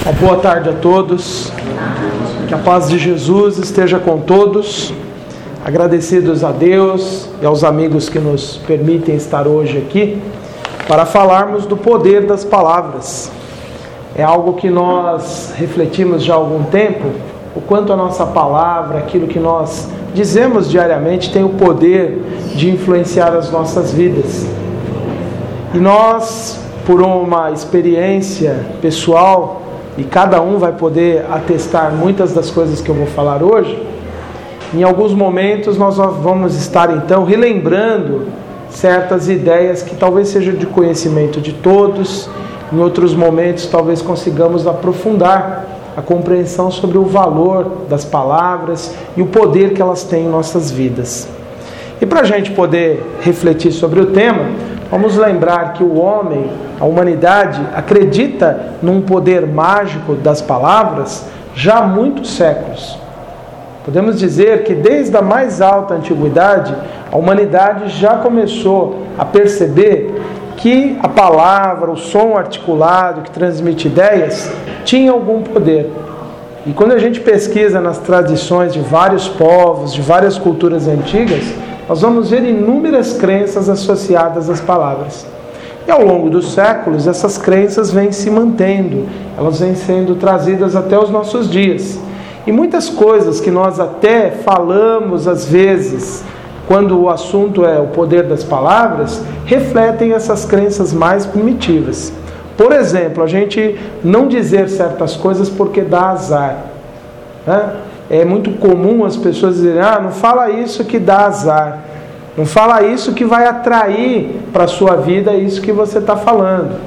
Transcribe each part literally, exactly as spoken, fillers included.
Uma boa tarde a todos, que a paz de Jesus esteja com todos, agradecidos a Deus e aos amigos que nos permitem estar hoje aqui, para falarmos do poder das palavras. É algo que nós refletimos já há algum tempo, o quanto a nossa palavra, aquilo que nós dizemos diariamente, tem o poder de influenciar as nossas vidas. E nós, por uma experiência pessoal, e cada um vai poder atestar muitas das coisas que eu vou falar hoje, em alguns momentos nós vamos estar então relembrando certas ideias que talvez sejam de conhecimento de todos, em outros momentos talvez consigamos aprofundar a compreensão sobre o valor das palavras e o poder que elas têm em nossas vidas. E para a gente poder refletir sobre o tema, vamos lembrar que o homem, a humanidade, acredita num poder mágico das palavras já há muitos séculos. Podemos dizer que desde a mais alta antiguidade, a humanidade já começou a perceber que a palavra, o som articulado que transmite ideias, tinha algum poder. E quando a gente pesquisa nas tradições de vários povos, de várias culturas antigas, nós vamos ver inúmeras crenças associadas às palavras. E ao longo dos séculos, essas crenças vêm se mantendo, elas vêm sendo trazidas até os nossos dias. E muitas coisas que nós até falamos às vezes, quando o assunto é o poder das palavras, refletem essas crenças mais primitivas. Por exemplo, a gente não dizer certas coisas porque dá azar, né? É muito comum as pessoas dizerem, ah, não fala isso que dá azar. Não fala isso que vai atrair para a sua vida isso que você está falando.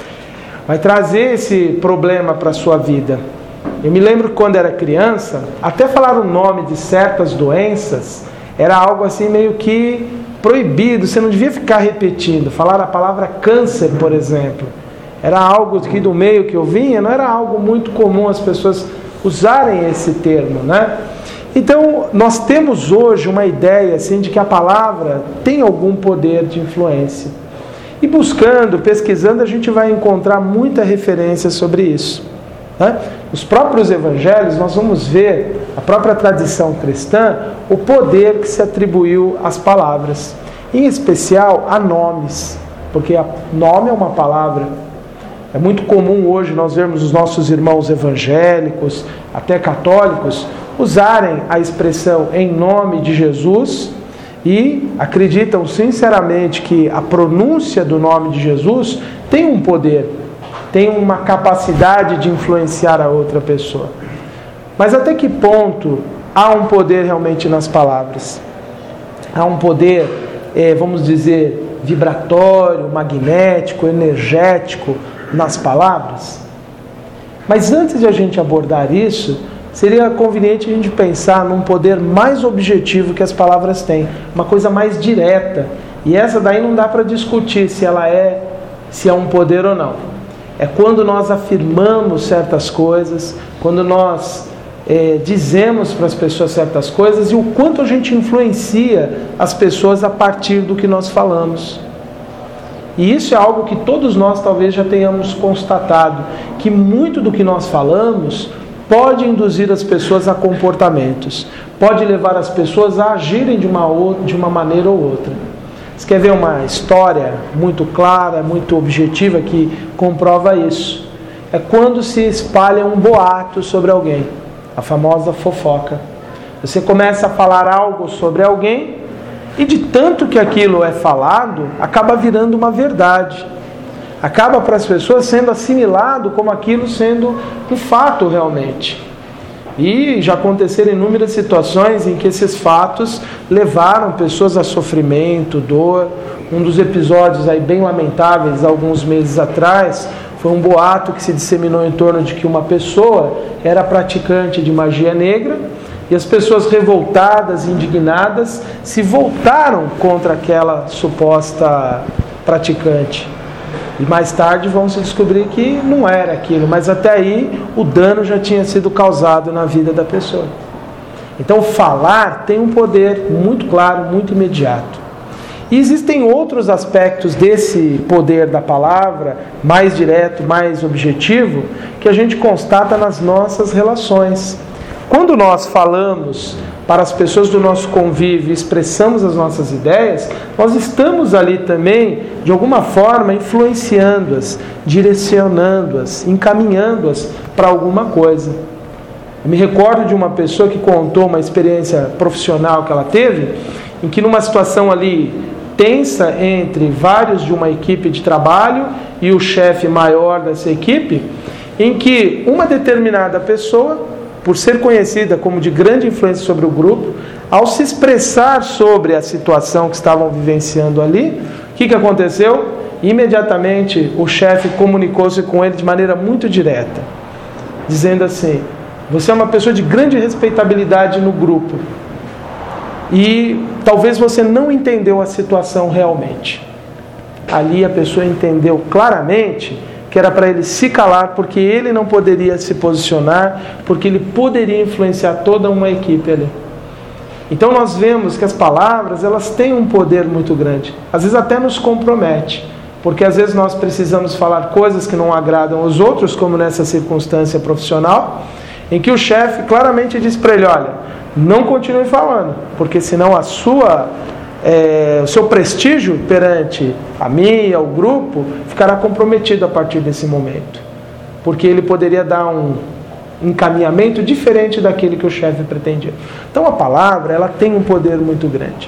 Vai trazer esse problema para a sua vida. Eu me lembro que quando era criança, até falar o nome de certas doenças era algo assim meio que proibido. Você não devia ficar repetindo. Falar a palavra câncer, por exemplo, era algo que do meio que eu vinha, não era algo muito comum as pessoas usarem esse termo, né? Então, nós temos hoje uma ideia assim, de que a palavra tem algum poder de influência. E buscando, pesquisando, a gente vai encontrar muita referência sobre isso, né? Nos próprios evangelhos, nós vamos ver, a própria tradição cristã, o poder que se atribuiu às palavras. Em especial, a nomes, porque nome é uma palavra. É muito comum hoje nós vermos os nossos irmãos evangélicos, até católicos, usarem a expressão em nome de Jesus e acreditam sinceramente que a pronúncia do nome de Jesus tem um poder, tem uma capacidade de influenciar a outra pessoa. Mas até que ponto há um poder realmente nas palavras? Há um poder, é, vamos dizer, vibratório, magnético, energético nas palavras? Mas antes de a gente abordar isso, seria conveniente a gente pensar num poder mais objetivo que as palavras têm, uma coisa mais direta. E essa daí não dá para discutir se ela é, se é um poder ou não. É quando nós afirmamos certas coisas, quando nós é, dizemos para as pessoas certas coisas e o quanto a gente influencia as pessoas a partir do que nós falamos. E isso é algo que todos nós talvez já tenhamos constatado, que muito do que nós falamos pode induzir as pessoas a comportamentos, pode levar as pessoas a agirem de uma, outra, de uma maneira ou outra. Você quer ver uma história muito clara, muito objetiva que comprova isso? É quando se espalha um boato sobre alguém, a famosa fofoca. Você começa a falar algo sobre alguém e de tanto que aquilo é falado, acaba virando uma verdade. Acaba para as pessoas sendo assimilado como aquilo sendo um fato realmente. E já aconteceram inúmeras situações em que esses fatos levaram pessoas a sofrimento, dor. Um dos episódios aí bem lamentáveis, alguns meses atrás, foi um boato que se disseminou em torno de que uma pessoa era praticante de magia negra e as pessoas revoltadas, indignadas, se voltaram contra aquela suposta praticante. E mais tarde vão se descobrir que não era aquilo, mas até aí o dano já tinha sido causado na vida da pessoa. Então falar tem um poder muito claro, muito imediato. E existem outros aspectos desse poder da palavra, mais direto, mais objetivo, que a gente constata nas nossas relações. Quando nós falamos para as pessoas do nosso convívio, expressamos as nossas ideias, nós estamos ali também, de alguma forma, influenciando-as, direcionando-as, encaminhando-as para alguma coisa. Eu me recordo de uma pessoa que contou uma experiência profissional que ela teve, em que numa situação ali tensa entre vários de uma equipe de trabalho e o chefe maior dessa equipe, em que uma determinada pessoa, por ser conhecida como de grande influência sobre o grupo, ao se expressar sobre a situação que estavam vivenciando ali, o que, que aconteceu? Imediatamente o chefe comunicou-se com ele de maneira muito direta, dizendo assim: você é uma pessoa de grande respeitabilidade no grupo e talvez você não entendeu a situação realmente. Ali a pessoa entendeu claramente que era para ele se calar, porque ele não poderia se posicionar, porque ele poderia influenciar toda uma equipe ali. Então nós vemos que as palavras, elas têm um poder muito grande. Às vezes até nos compromete, porque às vezes nós precisamos falar coisas que não agradam aos outros, como nessa circunstância profissional, em que o chefe claramente diz para ele: olha, não continue falando, porque senão a sua... É, o seu prestígio perante a mim, ao grupo, ficará comprometido a partir desse momento, porque ele poderia dar um encaminhamento diferente daquele que o chefe pretendia. Então a palavra, ela tem um poder muito grande,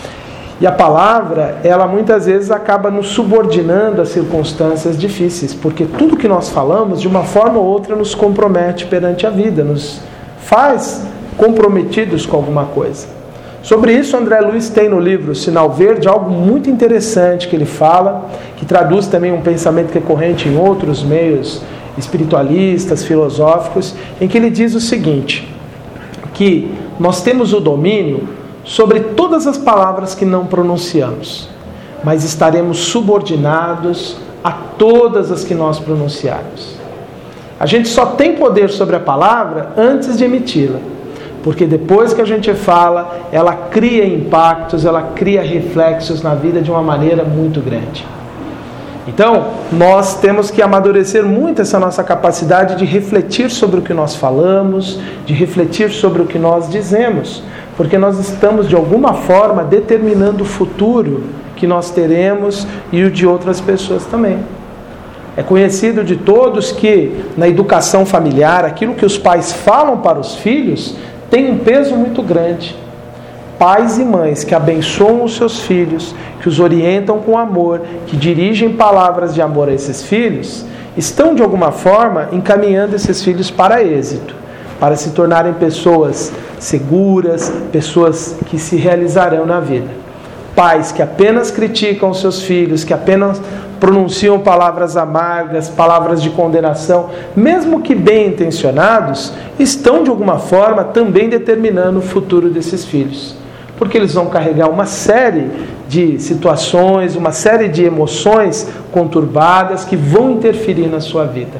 e a palavra, ela muitas vezes acaba nos subordinando a circunstâncias difíceis, porque tudo que nós falamos, de uma forma ou outra, nos compromete perante a vida, nos faz comprometidos com alguma coisa. Sobre isso, André Luiz tem no livro Sinal Verde algo muito interessante que ele fala, que traduz também um pensamento recorrente em outros meios espiritualistas, filosóficos, em que ele diz o seguinte, que nós temos o domínio sobre todas as palavras que não pronunciamos, mas estaremos subordinados a todas as que nós pronunciarmos. A gente só tem poder sobre a palavra antes de emiti-la, porque depois que a gente fala, ela cria impactos, ela cria reflexos na vida de uma maneira muito grande. Então, nós temos que amadurecer muito essa nossa capacidade de refletir sobre o que nós falamos, de refletir sobre o que nós dizemos, porque nós estamos, de alguma forma, determinando o futuro que nós teremos e o de outras pessoas também. É conhecido de todos que, na educação familiar, aquilo que os pais falam para os filhos tem um peso muito grande. Pais e mães que abençoam os seus filhos, que os orientam com amor, que dirigem palavras de amor a esses filhos, estão de alguma forma encaminhando esses filhos para êxito, para se tornarem pessoas seguras, pessoas que se realizarão na vida. Pais que apenas criticam os seus filhos, que apenas pronunciam palavras amargas, palavras de condenação, mesmo que bem intencionados, estão de alguma forma também determinando o futuro desses filhos, porque eles vão carregar uma série de situações, uma série de emoções conturbadas que vão interferir na sua vida.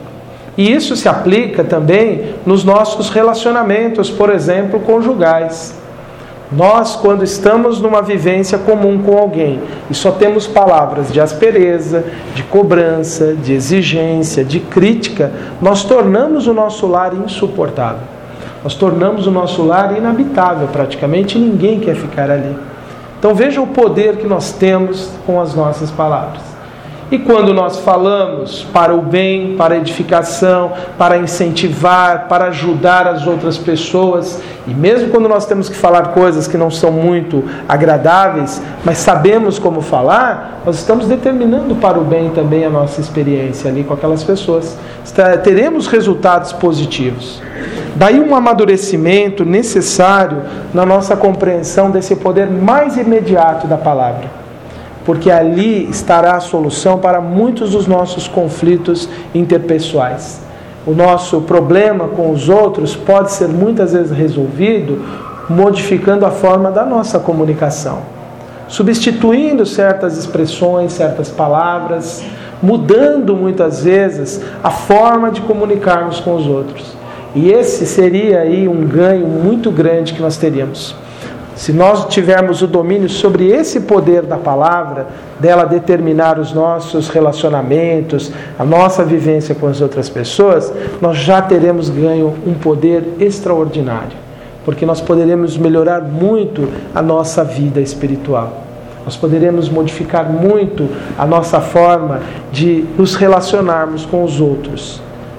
E isso se aplica também nos nossos relacionamentos, por exemplo, conjugais. Nós, quando estamos numa vivência comum com alguém e só temos palavras de aspereza, de cobrança, de exigência, de crítica, nós tornamos o nosso lar insuportável. Nós tornamos o nosso lar inabitável, praticamente ninguém quer ficar ali. Então veja o poder que nós temos com as nossas palavras. E quando nós falamos para o bem, para a edificação, para incentivar, para ajudar as outras pessoas, e mesmo quando nós temos que falar coisas que não são muito agradáveis, mas sabemos como falar, nós estamos determinando para o bem também a nossa experiência ali com aquelas pessoas. Teremos resultados positivos. Daí um amadurecimento necessário na nossa compreensão desse poder mais imediato da palavra, porque ali estará a solução para muitos dos nossos conflitos interpessoais. O nosso problema com os outros pode ser muitas vezes resolvido modificando a forma da nossa comunicação, substituindo certas expressões, certas palavras, mudando muitas vezes a forma de comunicarmos com os outros. E esse seria aí um ganho muito grande que nós teríamos. se nós tivermos o domínio sobre esse poder da palavra, dela determinar os nossos relacionamentos, a nossa vivência com as outras pessoas, nós já teremos ganho um poder extraordinário, porque nós poderemos melhorar muito a nossa vida espiritual. Nós poderemos modificar muito a nossa forma de nos relacionarmos com os outros.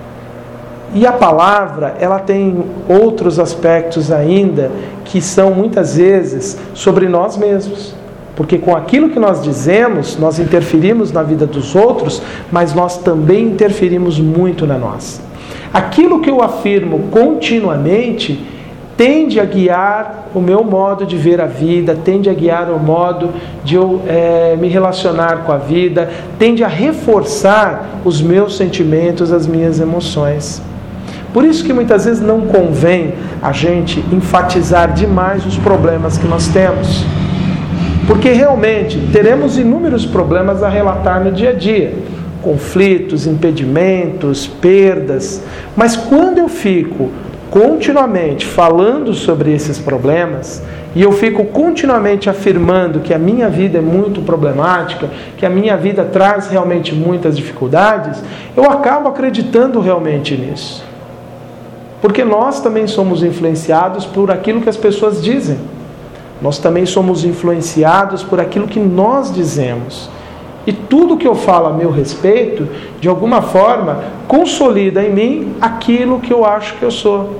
E a palavra, ela tem outros aspectos ainda que são muitas vezes sobre nós mesmos. Porque com aquilo que nós dizemos, nós interferimos na vida dos outros, mas nós também interferimos muito na nossa. Aquilo que eu afirmo continuamente tende a guiar o meu modo de ver a vida, tende a guiar o modo de eu é, me relacionar com a vida, tende a reforçar os meus sentimentos, as minhas emoções. Por isso que muitas vezes não convém a gente enfatizar demais os problemas que nós temos. Porque realmente teremos inúmeros problemas a relatar no dia a dia. Conflitos, impedimentos, perdas. Mas quando eu fico continuamente falando sobre esses problemas, e eu fico continuamente afirmando que a minha vida é muito problemática, que a minha vida traz realmente muitas dificuldades, eu acabo acreditando realmente nisso. Porque nós também somos influenciados por aquilo que as pessoas dizem. Nós também somos influenciados por aquilo que nós dizemos. E tudo que eu falo a meu respeito, de alguma forma, consolida em mim aquilo que eu acho que eu sou.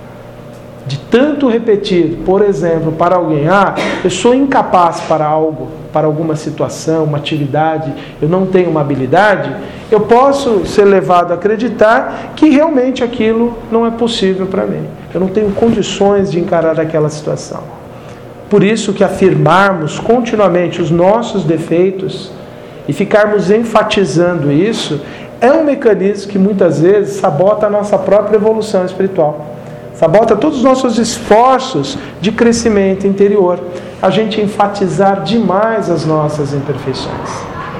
De tanto repetir, por exemplo, para alguém, ah, eu sou incapaz para algo, para alguma situação, uma atividade, eu não tenho uma habilidade, eu posso ser levado a acreditar que realmente aquilo não é possível para mim. Eu não tenho condições de encarar aquela situação. Por isso que afirmarmos continuamente os nossos defeitos e ficarmos enfatizando isso é um mecanismo que muitas vezes sabota a nossa própria evolução espiritual. Sabota todos os nossos esforços de crescimento interior. A gente enfatizar demais as nossas imperfeições.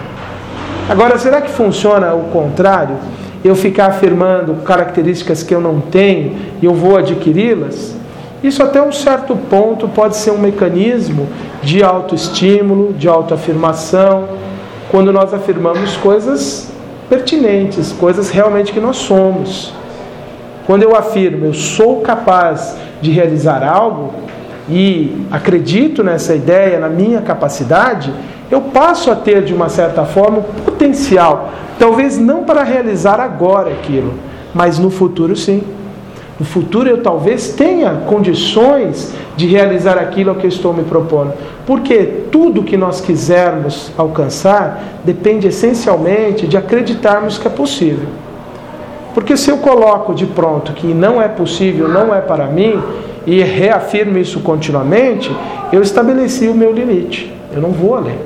Agora, será que funciona o contrário? Eu ficar afirmando características que eu não tenho e eu vou adquiri-las? Isso até um certo ponto pode ser um mecanismo de autoestímulo, de autoafirmação, quando nós afirmamos coisas pertinentes, coisas realmente que nós somos. Quando eu afirmo, eu sou capaz de realizar algo e acredito nessa ideia, na minha capacidade, eu passo a ter, de uma certa forma, um potencial. Talvez não para realizar agora aquilo, mas no futuro sim. No futuro eu talvez tenha condições de realizar aquilo que eu estou me propondo. Porque tudo que nós quisermos alcançar depende essencialmente de acreditarmos que é possível. Porque se eu coloco de pronto que não é possível, não é para mim, e reafirmo isso continuamente, eu estabeleci o meu limite. Eu não vou além.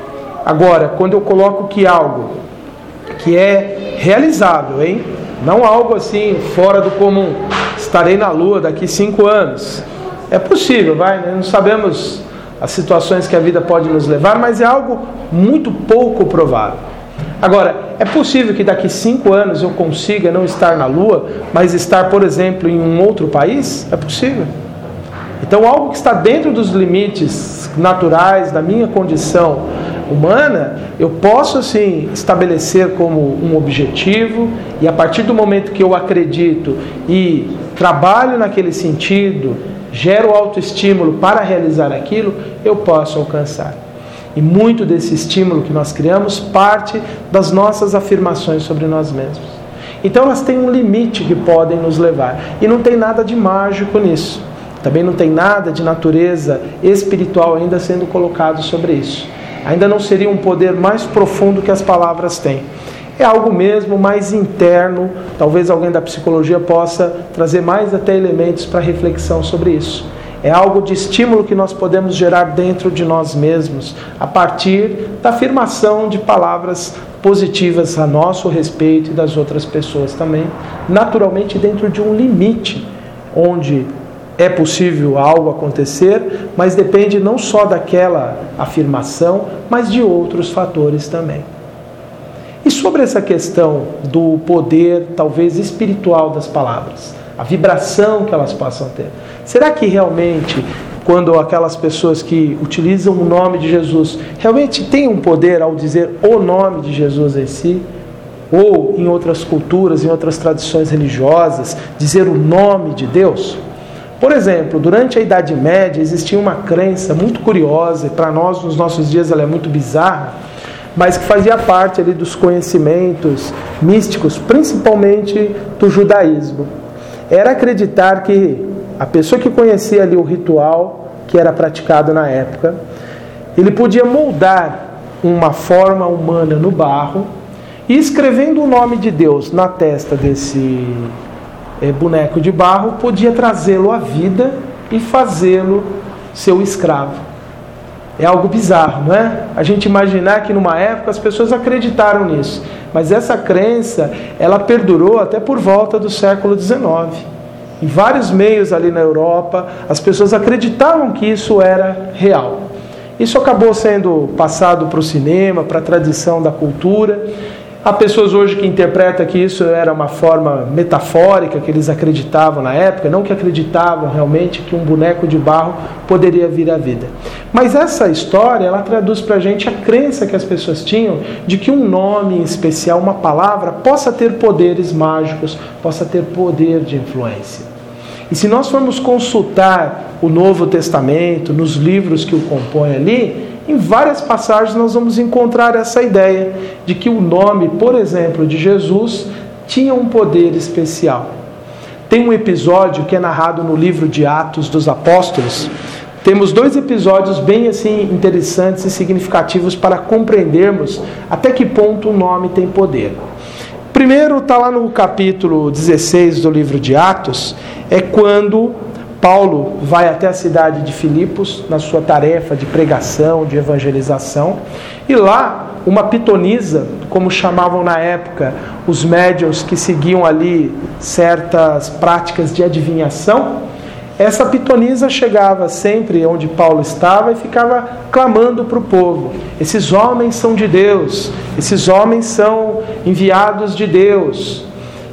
Agora, quando eu coloco que algo que é realizável, hein? Não algo assim fora do comum. Estarei na Lua daqui cinco anos. É possível, vai, né? Não sabemos as situações que a vida pode nos levar, mas é algo muito pouco provável. Agora, é possível que daqui cinco anos eu consiga não estar na Lua, mas estar, por exemplo, em um outro país? É possível. Então, algo que está dentro dos limites naturais da minha condição humana, eu posso, assim, estabelecer como um objetivo, e a partir do momento que eu acredito e trabalho naquele sentido, gero autoestímulo para realizar aquilo, eu posso alcançar. E muito desse estímulo que nós criamos parte das nossas afirmações sobre nós mesmos. Então elas têm um limite que podem nos levar. E não tem nada de mágico nisso. Também não tem nada de natureza espiritual ainda sendo colocado sobre isso. Ainda não seria um poder mais profundo que as palavras têm. É algo mesmo mais interno. Talvez alguém da psicologia possa trazer mais até elementos para reflexão sobre isso. É algo de estímulo que nós podemos gerar dentro de nós mesmos, a partir da afirmação de palavras positivas a nosso respeito e das outras pessoas também, naturalmente dentro de um limite, onde é possível algo acontecer, mas depende não só daquela afirmação, mas de outros fatores também. E sobre essa questão do poder, talvez espiritual das palavras, a vibração que elas possam ter. Será que realmente quando aquelas pessoas que utilizam o nome de Jesus realmente têm um poder ao dizer o nome de Jesus em si, ou em outras culturas, em outras tradições religiosas, dizer o nome de Deus. Por exemplo, durante a Idade Média existia uma crença muito curiosa, e para nós nos nossos dias ela é muito bizarra, mas que fazia parte ali dos conhecimentos místicos, principalmente do judaísmo. Era acreditar que a pessoa que conhecia ali o ritual que era praticado na época, ele podia moldar uma forma humana no barro e, escrevendo o nome de Deus na testa desse é, boneco de barro, podia trazê-lo à vida e fazê-lo seu escravo. É algo bizarro, não é? A gente imaginar que numa época as pessoas acreditaram nisso, mas essa crença, ela perdurou até por volta do século dezenove. Em vários meios ali na Europa, as pessoas acreditavam que isso era real. Isso acabou sendo passado para o cinema, para a tradição da cultura. Há pessoas hoje que interpretam que isso era uma forma metafórica que eles acreditavam na época, não que acreditavam realmente que um boneco de barro poderia vir à vida. Mas essa história, ela traduz para a gente a crença que as pessoas tinham de que um nome em especial, uma palavra, possa ter poderes mágicos, possa ter poder de influência. E se nós formos consultar o Novo Testamento, nos livros que o compõem ali, em várias passagens nós vamos encontrar essa ideia de que o nome, por exemplo, de Jesus tinha um poder especial. Tem um episódio que é narrado no livro de Atos dos Apóstolos. Temos dois episódios bem assim interessantes e significativos para compreendermos até que ponto o nome tem poder. Primeiro está lá no capítulo dezesseis do livro de Atos, é quando Paulo vai até a cidade de Filipos na sua tarefa de pregação, de evangelização, e lá uma pitonisa, como chamavam na época os médiuns que seguiam ali certas práticas de adivinhação, essa pitonisa chegava sempre onde Paulo estava e ficava clamando para o povo: esses homens são de Deus, esses homens são enviados de Deus.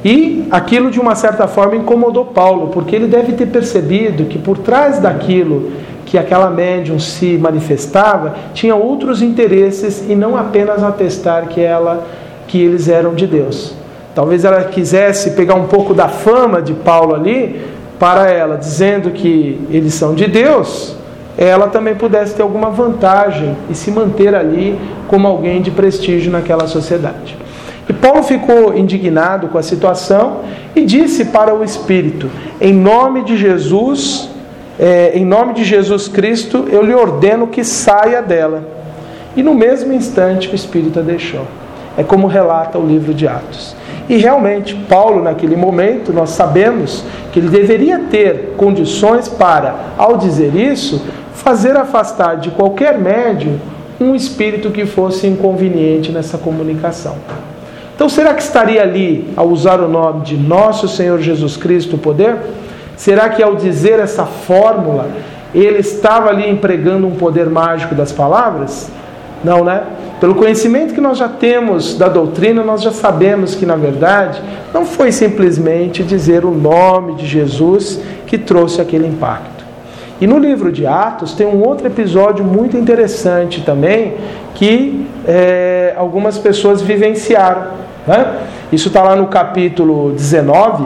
E aquilo de uma certa forma incomodou Paulo, porque ele deve ter percebido que por trás daquilo que aquela médium se manifestava, tinha outros interesses e não apenas atestar que, ela, que eles eram de Deus. Talvez ela quisesse pegar um pouco da fama de Paulo ali, para ela, dizendo que eles são de Deus, ela também pudesse ter alguma vantagem e se manter ali como alguém de prestígio naquela sociedade. E Paulo ficou indignado com a situação e disse para o Espírito: em nome de Jesus, é, em nome de Jesus Cristo, eu lhe ordeno que saia dela. E no mesmo instante o Espírito a deixou. É como relata o livro de Atos. E realmente, Paulo naquele momento, nós sabemos que ele deveria ter condições para, ao dizer isso, fazer afastar de qualquer médium um espírito que fosse inconveniente nessa comunicação. Então, será que estaria ali, ao usar o nome de Nosso Senhor Jesus Cristo, o poder? Será que ao dizer essa fórmula, ele estava ali empregando um poder mágico das palavras? Não, né? Pelo conhecimento que nós já temos da doutrina, nós já sabemos que, na verdade, não foi simplesmente dizer o nome de Jesus que trouxe aquele impacto. E no livro de Atos tem um outro episódio muito interessante também, que é, algumas pessoas vivenciaram, né? Isso está lá no capítulo dezenove,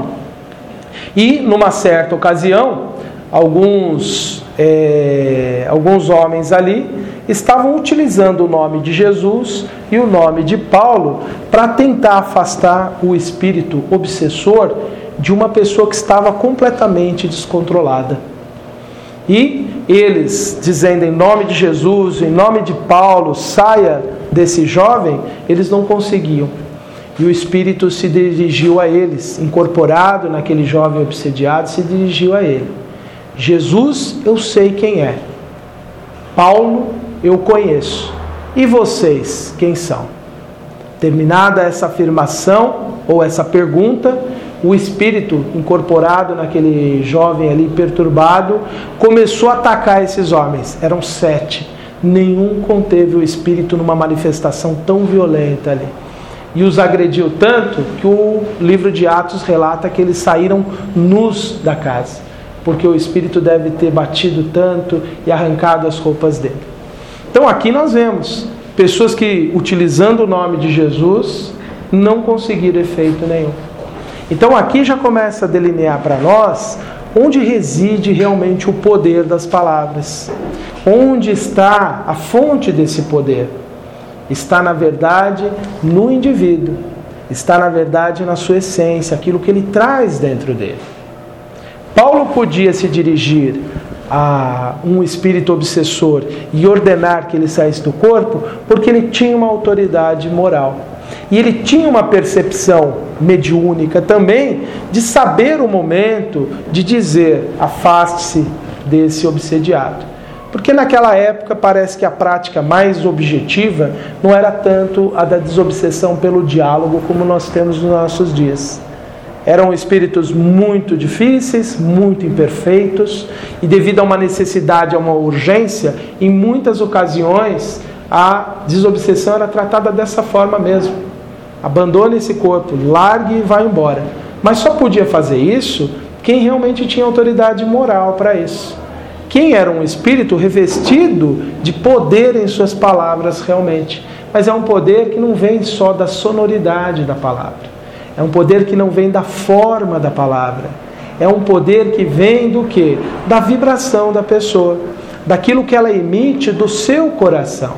e numa certa ocasião, alguns, é, alguns homens ali estavam utilizando o nome de Jesus e o nome de Paulo para tentar afastar o espírito obsessor de uma pessoa que estava completamente descontrolada. E eles, dizendo em nome de Jesus, em nome de Paulo, saia desse jovem, eles não conseguiam. E o espírito se dirigiu a eles, incorporado naquele jovem obsediado, se dirigiu a ele: Jesus, eu sei quem é. Paulo, eu conheço. E vocês, quem são? Terminada essa afirmação, ou essa pergunta, o espírito incorporado naquele jovem ali perturbado começou a atacar esses homens. Eram sete. Nenhum conteve o espírito numa manifestação tão violenta ali. E os agrediu tanto que o livro de Atos relata que eles saíram nus da casa. porque o Espírito deve ter batido tanto e arrancado as roupas dele. Então aqui nós vemos pessoas que, utilizando o nome de Jesus, não conseguiram efeito nenhum. Então aqui já começa a delinear para nós onde reside realmente o poder das palavras. Onde está a fonte desse poder? Está, na verdade, no indivíduo. Está, na verdade, na sua essência, aquilo que ele traz dentro dele. Paulo podia se dirigir a um espírito obsessor e ordenar que ele saísse do corpo porque ele tinha uma autoridade moral. E ele tinha uma percepção mediúnica também de saber o momento de dizer: afaste-se desse obsediado. Porque naquela época parece que a prática mais objetiva não era tanto a da desobsessão pelo diálogo como nós temos nos nossos dias. Eram espíritos muito difíceis, muito imperfeitos, e devido a uma necessidade, a uma urgência, em muitas ocasiões a desobsessão era tratada dessa forma mesmo. Abandone esse corpo, largue e vá embora. Mas só podia fazer isso quem realmente tinha autoridade moral para isso. Quem era um espírito revestido de poder em suas palavras realmente. Mas é um poder que não vem só da sonoridade da palavra. É um poder que não vem da forma da palavra. É um poder que vem do quê? Da vibração da pessoa. Daquilo que ela emite do seu coração.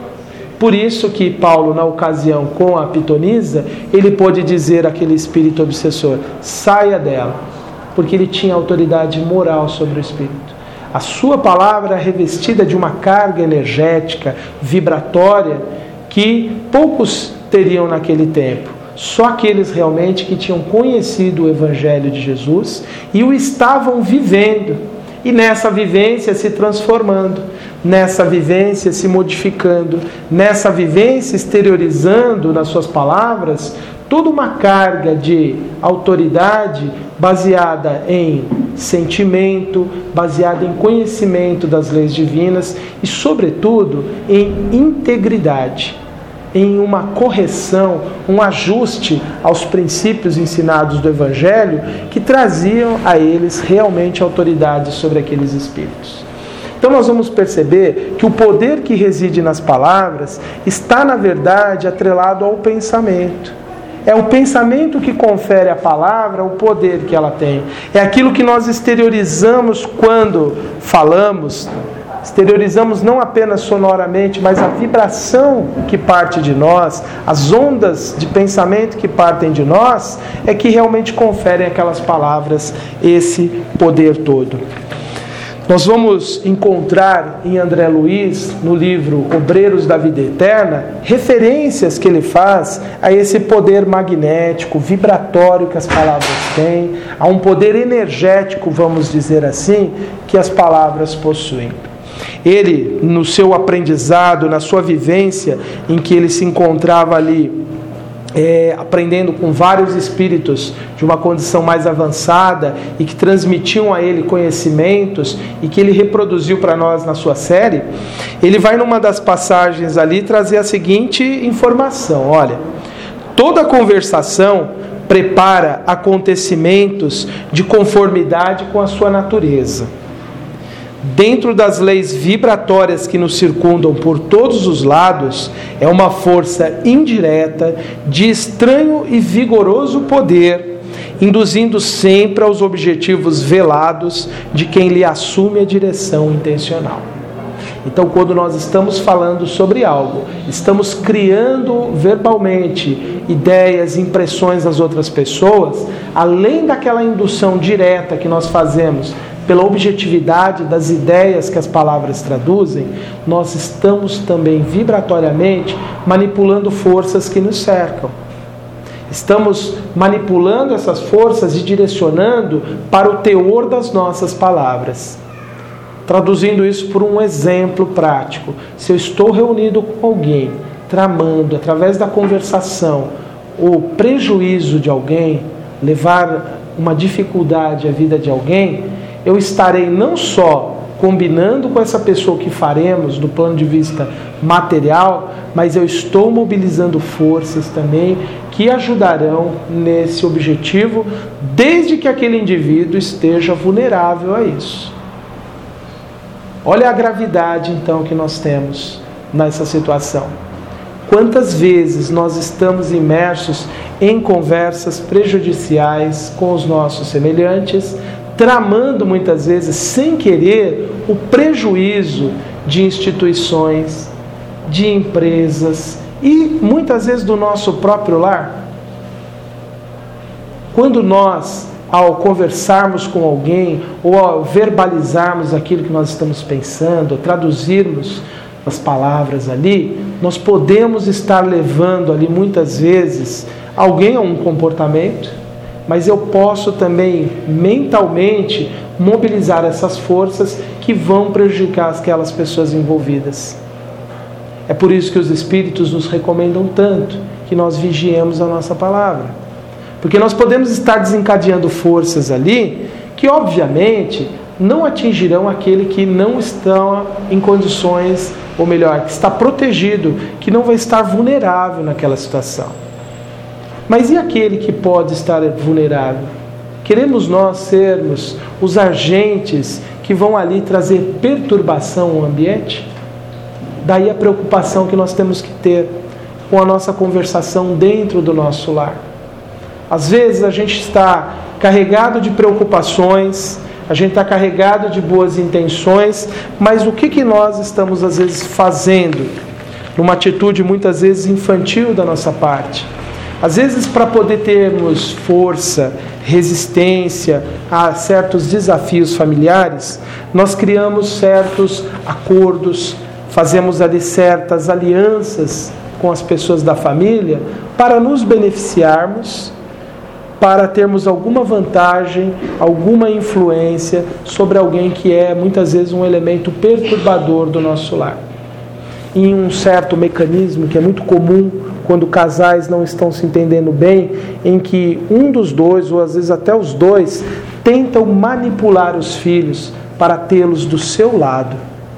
Por isso que Paulo, na ocasião com a pitonisa, ele pôde dizer àquele espírito obsessor: saia dela. Porque ele tinha autoridade moral sobre o espírito. A sua palavra é revestida de uma carga energética, vibratória, que poucos teriam naquele tempo. Só aqueles realmente que tinham conhecido o Evangelho de Jesus e o estavam vivendo. E nessa vivência se transformando, nessa vivência se modificando, nessa vivência exteriorizando nas suas palavras toda uma carga de autoridade baseada em sentimento, baseada em conhecimento das leis divinas e, sobretudo, em integridade, em uma correção, um ajuste aos princípios ensinados do Evangelho que traziam a eles realmente autoridade sobre aqueles espíritos. Então nós vamos perceber que o poder que reside nas palavras está, na verdade, atrelado ao pensamento. É o pensamento que confere à palavra o poder que ela tem. É aquilo que nós exteriorizamos quando falamos. Exteriorizamos não apenas sonoramente, mas a vibração que parte de nós, as ondas de pensamento que partem de nós, é que realmente conferem aquelas palavras esse poder todo. Nós vamos encontrar em André Luiz, no livro Obreiros da Vida Eterna, referências que ele faz a esse poder magnético, vibratório que as palavras têm, a um poder energético, vamos dizer assim, que as palavras possuem. Ele, no seu aprendizado, na sua vivência, em que ele se encontrava ali, É, aprendendo com vários espíritos de uma condição mais avançada e que transmitiam a ele conhecimentos e que ele reproduziu para nós na sua série, ele vai numa das passagens ali trazer a seguinte informação: olha, toda conversação prepara acontecimentos de conformidade com a sua natureza. Dentro das leis vibratórias que nos circundam por todos os lados, é uma força indireta de estranho e vigoroso poder, induzindo sempre aos objetivos velados de quem lhe assume a direção intencional. Então, quando nós estamos falando sobre algo, estamos criando verbalmente ideias, impressões das outras pessoas, além daquela indução direta que nós fazemos pela objetividade das ideias que as palavras traduzem, nós estamos também vibratoriamente manipulando forças que nos cercam. Estamos manipulando essas forças e direcionando para o teor das nossas palavras. Traduzindo isso por um exemplo prático: se eu estou reunido com alguém, tramando, através da conversação, o prejuízo de alguém, levar uma dificuldade à vida de alguém, eu estarei não só combinando com essa pessoa o que faremos do plano de vista material, mas eu estou mobilizando forças também que ajudarão nesse objetivo, desde que aquele indivíduo esteja vulnerável a isso. Olha a gravidade, então, que nós temos nessa situação. Quantas vezes nós estamos imersos em conversas prejudiciais com os nossos semelhantes, tramando muitas vezes, sem querer, o prejuízo de instituições, de empresas e muitas vezes do nosso próprio lar. Quando nós, ao conversarmos com alguém ou ao verbalizarmos aquilo que nós estamos pensando, traduzirmos as palavras ali, nós podemos estar levando ali muitas vezes alguém a um comportamento, mas eu posso também mentalmente mobilizar essas forças que vão prejudicar aquelas pessoas envolvidas. É por isso que os Espíritos nos recomendam tanto que nós vigiemos a nossa palavra. Porque nós podemos estar desencadeando forças ali que, obviamente, não atingirão aquele que não está em condições, ou melhor, que está protegido, que não vai estar vulnerável naquela situação. Mas e aquele que pode estar vulnerável? Queremos nós sermos os agentes que vão ali trazer perturbação ao ambiente? Daí a preocupação que nós temos que ter com a nossa conversação dentro do nosso lar. Às vezes a gente está carregado de preocupações, a gente está carregado de boas intenções, mas o que, que nós estamos às vezes fazendo? Numa atitude muitas vezes infantil da nossa parte. Às vezes, para poder termos força, resistência a certos desafios familiares, nós criamos certos acordos, fazemos ali certas alianças com as pessoas da família para nos beneficiarmos, para termos alguma vantagem, alguma influência sobre alguém que é muitas vezes um elemento perturbador do nosso lar. Em um certo mecanismo que é muito comum quando casais não estão se entendendo bem, em que um dos dois, ou às vezes até os dois, tentam manipular os filhos para tê-los do seu lado,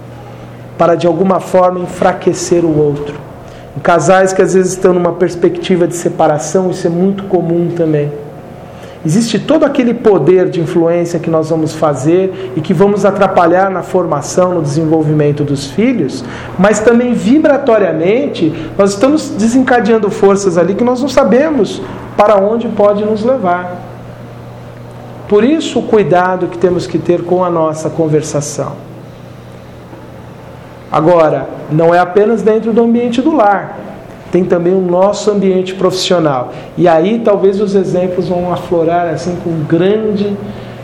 para de alguma forma enfraquecer o outro. Em casais que às vezes estão numa perspectiva de separação, isso é muito comum também. Existe todo aquele poder de influência que nós vamos fazer e que vamos atrapalhar na formação, no desenvolvimento dos filhos, mas também vibratoriamente nós estamos desencadeando forças ali que nós não sabemos para onde pode nos levar. Por isso o cuidado que temos que ter com a nossa conversação. Agora, não é apenas dentro do ambiente do lar. Tem também o nosso ambiente profissional. E aí talvez os exemplos vão aflorar assim com grande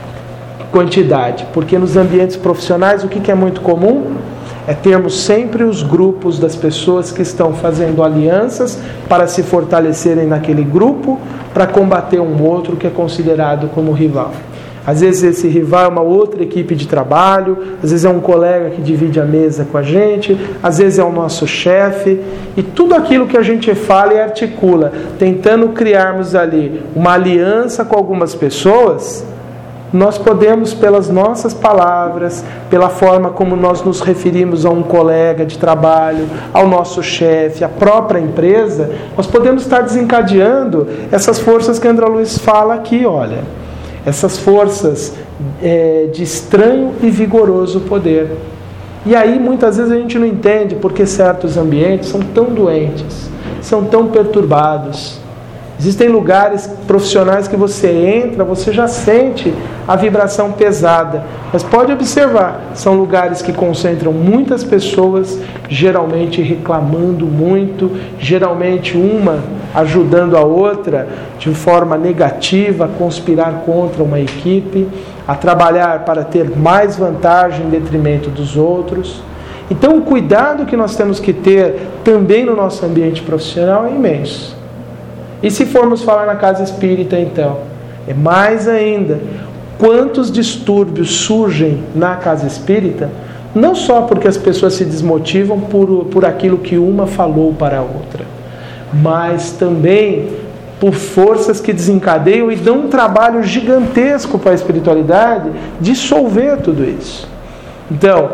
quantidade. Porque nos ambientes profissionais o que é muito comum? É termos sempre os grupos das pessoas que estão fazendo alianças para se fortalecerem naquele grupo, para combater um outro que é considerado como rival. Às vezes esse rival é uma outra equipe de trabalho, às vezes é um colega que divide a mesa com a gente, às vezes é o nosso chefe, e tudo aquilo que a gente fala e articula, tentando criarmos ali uma aliança com algumas pessoas, nós podemos, pelas nossas palavras, pela forma como nós nos referimos a um colega de trabalho, ao nosso chefe, à própria empresa, nós podemos estar desencadeando essas forças que André Luiz fala aqui, olha. Essas forças é, de estranho e vigoroso poder. E aí muitas vezes a gente não entende porque certos ambientes são tão doentes, são tão perturbados. Existem lugares profissionais que você entra, você já sente a vibração pesada. Mas pode observar, são lugares que concentram muitas pessoas, geralmente reclamando muito, geralmente uma ajudando a outra de forma negativa, a conspirar contra uma equipe, a trabalhar para ter mais vantagem em detrimento dos outros. Então o cuidado que nós temos que ter também no nosso ambiente profissional é imenso. E se formos falar na casa espírita, então, é mais ainda. Quantos distúrbios surgem na casa espírita, não só porque as pessoas se desmotivam por, por aquilo que uma falou para a outra, mas também por forças que desencadeiam e dão um trabalho gigantesco para a espiritualidade dissolver tudo isso. Então,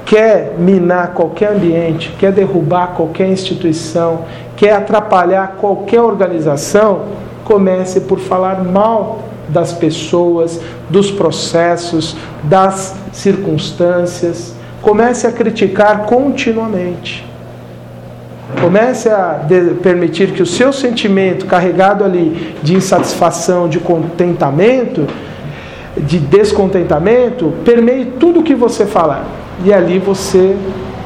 quer minar qualquer ambiente, quer derrubar qualquer instituição, quer atrapalhar qualquer organização, comece por falar mal das pessoas, dos processos, das circunstâncias. Comece a criticar continuamente. Comece a de- permitir que o seu sentimento carregado ali de insatisfação, de contentamento, de descontentamento, permeie tudo o que você falar. E ali você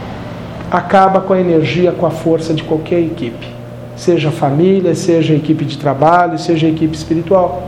acaba com a energia, com a força de qualquer equipe. Seja família, seja equipe de trabalho, seja equipe espiritual.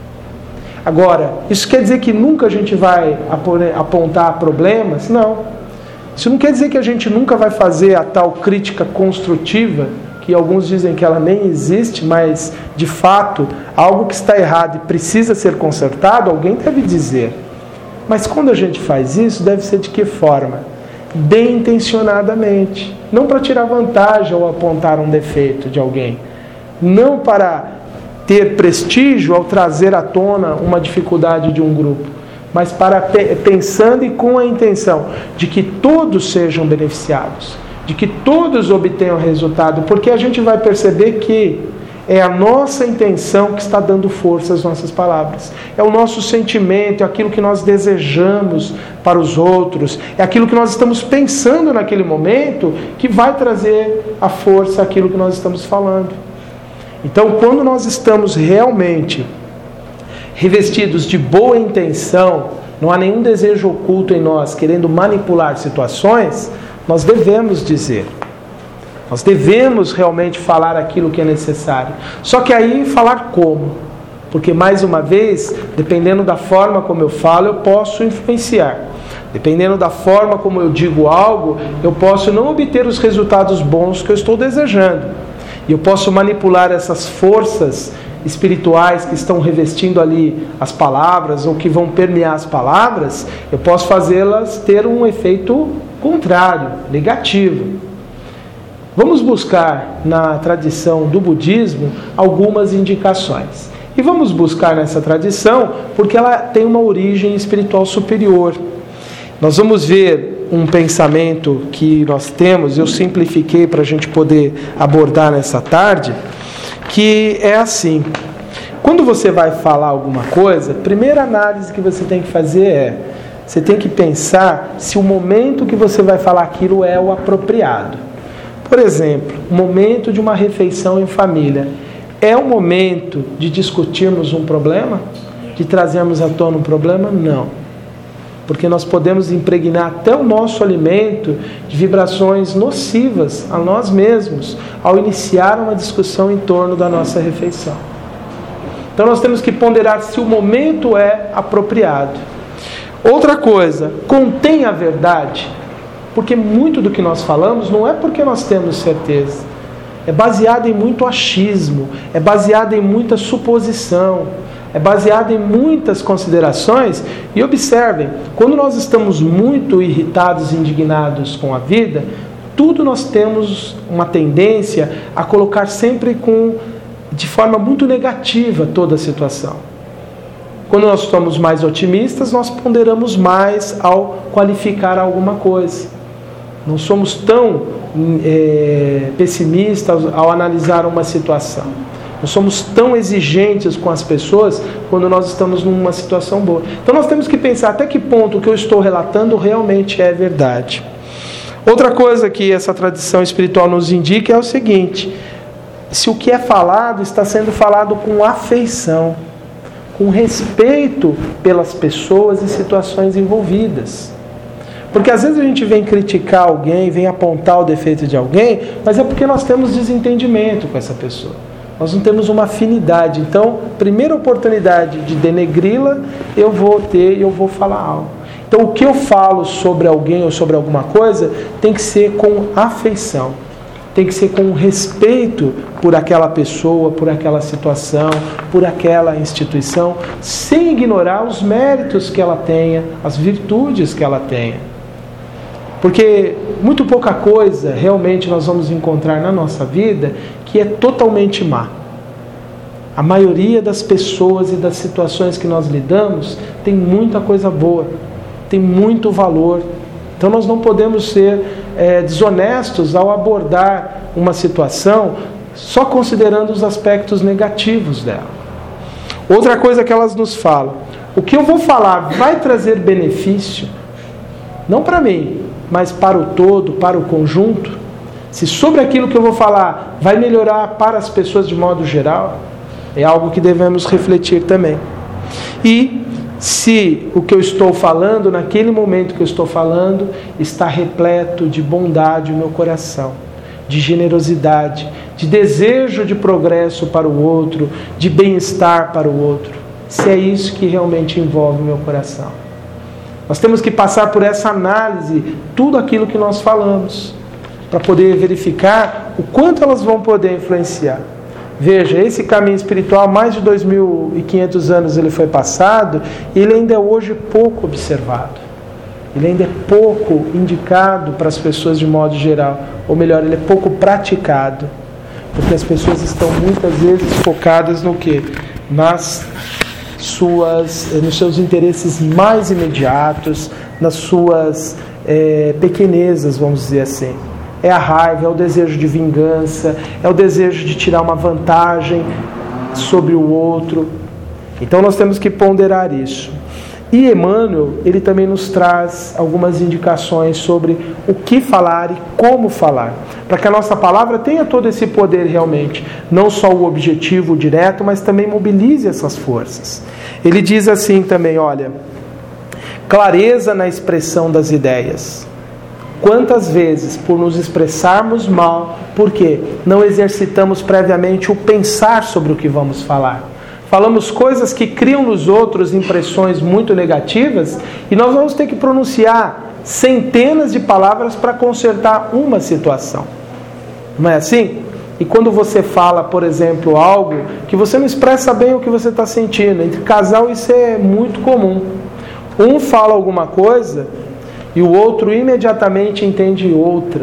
Agora, isso quer dizer que nunca a gente vai apontar problemas? Não. Isso não quer dizer que a gente nunca vai fazer a tal crítica construtiva, que alguns dizem que ela nem existe, mas, de fato, algo que está errado e precisa ser consertado, alguém deve dizer. Mas quando a gente faz isso, deve ser de que forma? Bem intencionadamente. Não para tirar vantagem ou apontar um defeito de alguém. Não para ter prestígio ao trazer à tona uma dificuldade de um grupo, mas para pensando e com a intenção de que todos sejam beneficiados, de que todos obtenham resultado, porque a gente vai perceber que é a nossa intenção que está dando força às nossas palavras. É o nosso sentimento, é aquilo que nós desejamos para os outros, é aquilo que nós estamos pensando naquele momento que vai trazer a força àquilo que nós estamos falando. Então, quando nós estamos realmente revestidos de boa intenção, não há nenhum desejo oculto em nós querendo manipular situações, nós devemos dizer. Nós devemos realmente falar aquilo que é necessário. Só que aí, falar como? Porque, mais uma vez, dependendo da forma como eu falo, eu posso influenciar. Dependendo da forma como eu digo algo, eu posso não obter os resultados bons que eu estou desejando. E eu posso manipular essas forças espirituais que estão revestindo ali as palavras ou que vão permear as palavras, eu posso fazê-las ter um efeito contrário, negativo. Vamos buscar na tradição do budismo algumas indicações. E vamos buscar nessa tradição porque ela tem uma origem espiritual superior. Nós vamos ver um pensamento que nós temos, eu simplifiquei para a gente poder abordar nessa tarde, que é assim: quando você vai falar alguma coisa, a primeira análise que você tem que fazer é, você tem que pensar se o momento que você vai falar aquilo é o apropriado. Por exemplo, o momento de uma refeição em família é o momento de discutirmos um problema? De trazermos à tona um problema? Não. Porque nós podemos impregnar até o nosso alimento de vibrações nocivas a nós mesmos ao iniciar uma discussão em torno da nossa refeição. Então nós temos que ponderar se o momento é apropriado. Outra coisa, contém a verdade, porque muito do que nós falamos não é porque nós temos certeza. É baseado em muito achismo, é baseado em muita suposição, é baseado em muitas considerações. E observem, quando nós estamos muito irritados e indignados com a vida, tudo nós temos uma tendência a colocar sempre com, de forma muito negativa toda a situação. Quando nós estamos mais otimistas, nós ponderamos mais ao qualificar alguma coisa. Não somos tão é, pessimistas ao analisar uma situação. Não somos tão exigentes com as pessoas quando nós estamos numa situação boa. Então nós temos que pensar até que ponto o que eu estou relatando realmente é verdade. Outra coisa que essa tradição espiritual nos indica é o seguinte: se o que é falado está sendo falado com afeição, com respeito pelas pessoas e situações envolvidas. Porque às vezes a gente vem criticar alguém, vem apontar o defeito de alguém, mas é porque nós temos desentendimento com essa pessoa. Nós não temos uma afinidade. Então, primeira oportunidade de denegri-la, eu vou ter e eu vou falar algo. Então, o que eu falo sobre alguém ou sobre alguma coisa tem que ser com afeição. Tem que ser com respeito por aquela pessoa, por aquela situação, por aquela instituição, sem ignorar os méritos que ela tenha, as virtudes que ela tenha. Porque muito pouca coisa realmente nós vamos encontrar na nossa vida que é totalmente má. A maioria das pessoas e das situações que nós lidamos tem muita coisa boa, tem muito valor, Então nós não podemos ser é, desonestos ao abordar uma situação só considerando os aspectos negativos dela. Outra coisa que elas nos falam: o que eu vou falar vai trazer benefício, não para mim, mas para o todo, para o conjunto? Se sobre aquilo que eu vou falar vai melhorar para as pessoas de modo geral, é algo que devemos refletir também. E se o que eu estou falando, naquele momento que eu estou falando, está repleto de bondade no meu coração, de generosidade, de desejo de progresso para o outro, de bem-estar para o outro, se é isso que realmente envolve o meu coração. Nós temos que passar por essa análise, tudo aquilo que nós falamos, para poder verificar o quanto elas vão poder influenciar. Veja, esse caminho espiritual, mais de dois mil e quinhentos anos ele foi passado, e ele ainda é hoje pouco observado. Ele ainda é pouco indicado para as pessoas de modo geral, ou melhor, ele é pouco praticado, porque as pessoas estão muitas vezes focadas no quê? Nas suas, nos seus interesses mais imediatos, nas suas é, pequenezas, vamos dizer assim. É a raiva, é o desejo de vingança, é o desejo de tirar uma vantagem sobre o outro. Então nós temos que ponderar isso. E Emmanuel, ele também nos traz algumas indicações sobre o que falar e como falar, para que a nossa palavra tenha todo esse poder realmente, não só o objetivo direto, mas também mobilize essas forças. Ele diz assim também, olha: clareza na expressão das ideias. Quantas vezes, por nos expressarmos mal, porque não exercitamos previamente o pensar sobre o que vamos falar? Falamos coisas que criam nos outros impressões muito negativas, e nós vamos ter que pronunciar centenas de palavras para consertar uma situação. Não é assim? E quando você fala, por exemplo, algo que você não expressa bem o que você está sentindo, entre casal isso é muito comum. Um fala alguma coisa e o outro imediatamente entende outra.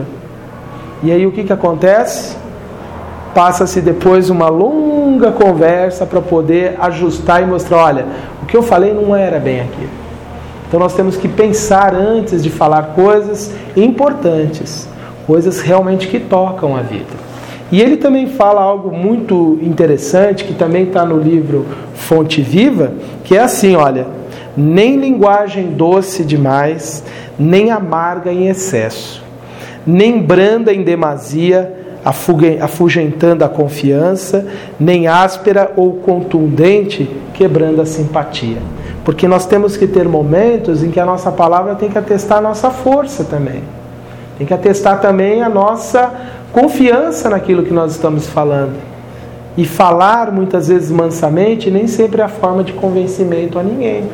E aí o que, que acontece? Passa-se depois uma longa conversa para poder ajustar e mostrar, olha, o que eu falei não era bem aquilo. Então nós temos que pensar antes de falar coisas importantes, coisas realmente que tocam a vida. E ele também fala algo muito interessante, que também está no livro Fonte Viva, que é assim, olha: nem linguagem doce demais, nem amarga em excesso, nem branda em demasia, afugentando a confiança, nem áspera ou contundente, quebrando a simpatia. Porque nós temos que ter momentos em que a nossa palavra tem que atestar a nossa força também. Tem que atestar também a nossa confiança naquilo que nós estamos falando. E falar muitas vezes mansamente nem sempre é a forma de convencimento a ninguém.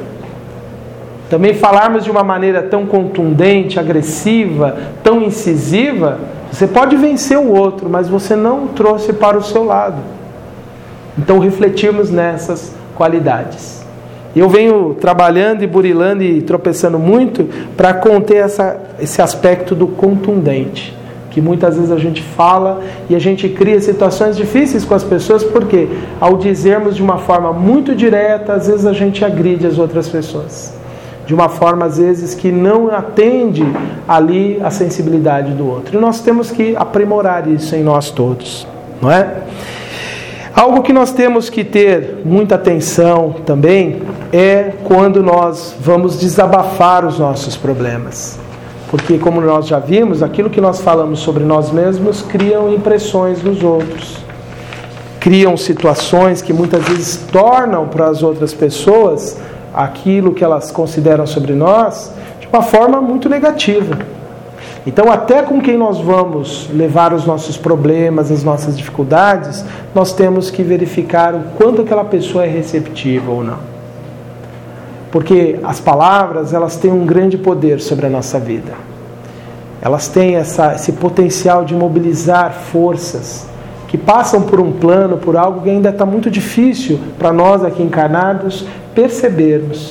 Também falarmos de uma maneira tão contundente, agressiva, tão incisiva, você pode vencer o outro, mas você não o trouxe para o seu lado. Então refletirmos nessas qualidades. Eu venho trabalhando e burilando e tropeçando muito para conter essa, esse aspecto do contundente, que muitas vezes a gente fala e a gente cria situações difíceis com as pessoas, porque ao dizermos de uma forma muito direta, às vezes a gente agride as outras pessoas. De uma forma, às vezes, que não atende ali a sensibilidade do outro. E nós temos que aprimorar isso em nós todos, não é? Algo que nós temos que ter muita atenção também é quando nós vamos desabafar os nossos problemas. Porque, como nós já vimos, aquilo que nós falamos sobre nós mesmos criam impressões nos outros. Criam situações que muitas vezes tornam para as outras pessoas aquilo que elas consideram sobre nós de uma forma muito negativa. Então, até com quem nós vamos levar os nossos problemas, as nossas dificuldades, nós temos que verificar o quanto aquela pessoa é receptiva ou não. Porque as palavras, elas têm um grande poder sobre a nossa vida. Elas têm essa, esse potencial de mobilizar forças que passam por um plano, por algo que ainda está muito difícil para nós aqui encarnados percebermos.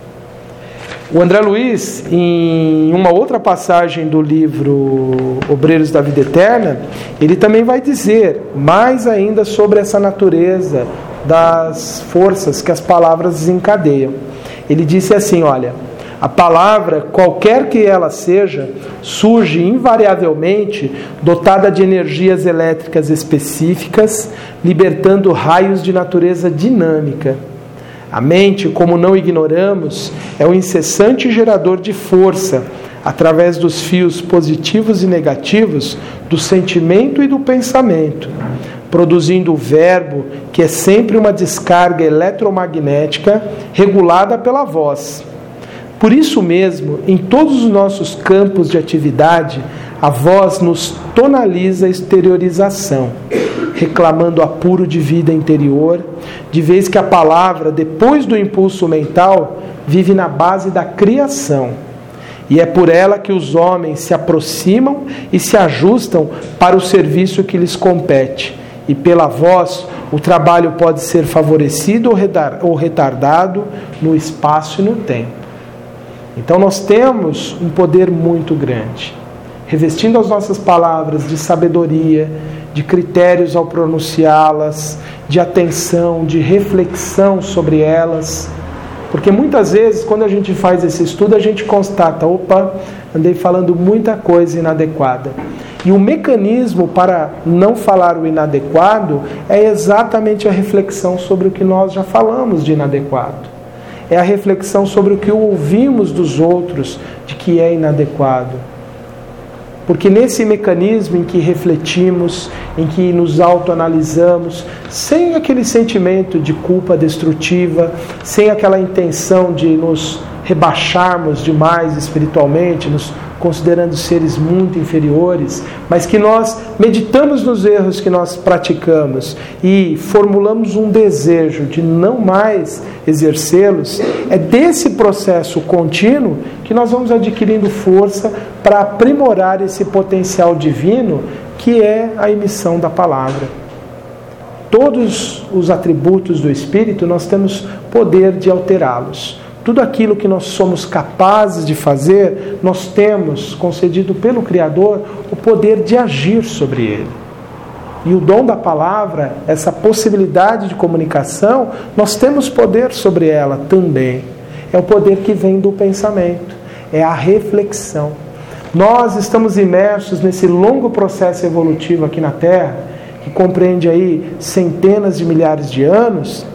O André Luiz, em uma outra passagem do livro Obreiros da Vida Eterna, ele também vai dizer mais ainda sobre essa natureza das forças que as palavras desencadeiam. Ele disse assim, olha: A palavra, qualquer que ela seja, surge invariavelmente dotada de energias elétricas específicas, libertando raios de natureza dinâmica. A mente, como não ignoramos, é um incessante gerador de força, através dos fios positivos e negativos do sentimento e do pensamento, produzindo o verbo, que é sempre uma descarga eletromagnética regulada pela voz. Por isso mesmo, em todos os nossos campos de atividade, a voz nos tonaliza a exteriorização, reclamando apuro de vida interior, de vez que a palavra, depois do impulso mental, vive na base da criação. E é por ela que os homens se aproximam e se ajustam para o serviço que lhes compete. E pela voz, o trabalho pode ser favorecido ou retardado no espaço e no tempo. Então nós temos um poder muito grande, revestindo as nossas palavras de sabedoria, de critérios ao pronunciá-las, de atenção, de reflexão sobre elas. Porque muitas vezes, quando a gente faz esse estudo, a gente constata, opa, andei falando muita coisa inadequada. E o mecanismo para não falar o inadequado é exatamente a reflexão sobre o que nós já falamos de inadequado. É a reflexão sobre o que ouvimos dos outros de que é inadequado. Porque nesse mecanismo em que refletimos, em que nos autoanalisamos, sem aquele sentimento de culpa destrutiva, sem aquela intenção de nos rebaixarmos demais espiritualmente, nos considerando seres muito inferiores, mas que nós meditamos nos erros que nós praticamos e formulamos um desejo de não mais exercê-los, é desse processo contínuo que nós vamos adquirindo força para aprimorar esse potencial divino que é a emissão da palavra. Todos os atributos do Espírito nós temos poder de alterá-los. Tudo aquilo que nós somos capazes de fazer, nós temos, concedido pelo Criador, o poder de agir sobre ele. E o dom da palavra, essa possibilidade de comunicação, nós temos poder sobre ela também. É o poder que vem do pensamento, é a reflexão. Nós estamos imersos nesse longo processo evolutivo aqui na Terra, que compreende aí centenas de milhares de anos,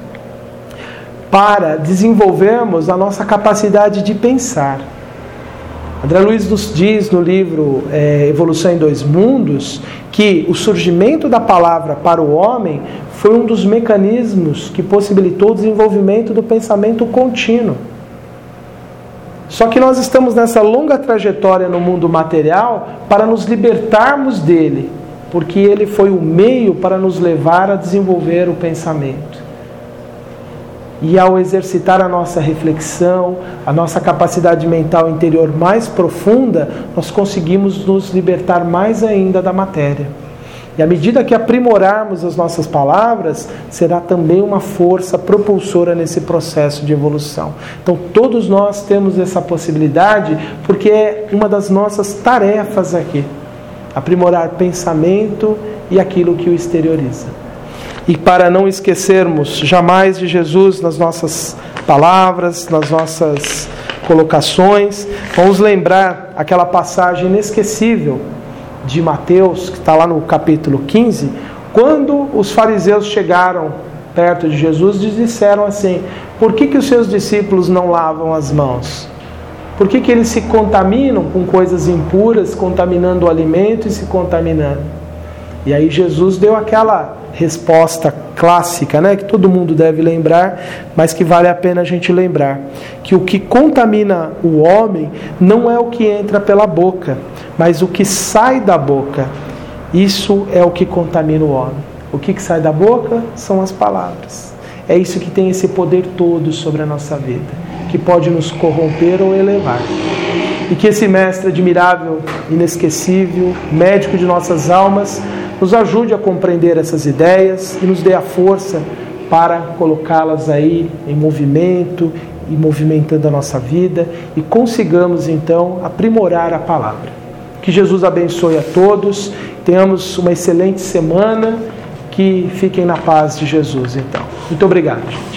para desenvolvermos a nossa capacidade de pensar. André Luiz nos diz no livro é, Evolução em Dois Mundos que o surgimento da palavra para o homem foi um dos mecanismos que possibilitou o desenvolvimento do pensamento contínuo. Só que nós estamos nessa longa trajetória no mundo material para nos libertarmos dele, porque ele foi o meio para nos levar a desenvolver o pensamento. E ao exercitar a nossa reflexão, a nossa capacidade mental interior mais profunda, nós conseguimos nos libertar mais ainda da matéria. E à medida que aprimorarmos as nossas palavras, será também uma força propulsora nesse processo de evolução. Então todos nós temos essa possibilidade, porque é uma das nossas tarefas aqui. Aprimorar pensamento e aquilo que o exterioriza. E para não esquecermos jamais de Jesus nas nossas palavras, nas nossas colocações, vamos lembrar aquela passagem inesquecível de Mateus, que está lá no capítulo quinze, quando os fariseus chegaram perto de Jesus e disseram assim: por que que os seus discípulos não lavam as mãos? Por que que eles se contaminam com coisas impuras, contaminando o alimento e se contaminando? E aí Jesus deu aquela resposta clássica, né, que todo mundo deve lembrar, mas que vale a pena a gente lembrar, que o que contamina o homem não é o que entra pela boca, mas o que sai da boca. Isso é o que contamina o homem. O que, que sai da boca são as palavras. É isso que tem esse poder todo sobre a nossa vida, que pode nos corromper ou elevar. E que esse mestre admirável, inesquecível, médico de nossas almas, nos ajude a compreender essas ideias e nos dê a força para colocá-las aí em movimento e movimentando a nossa vida e consigamos então aprimorar a palavra. Que Jesus abençoe a todos, tenhamos uma excelente semana, que fiquem na paz de Jesus então. Muito obrigado, gente.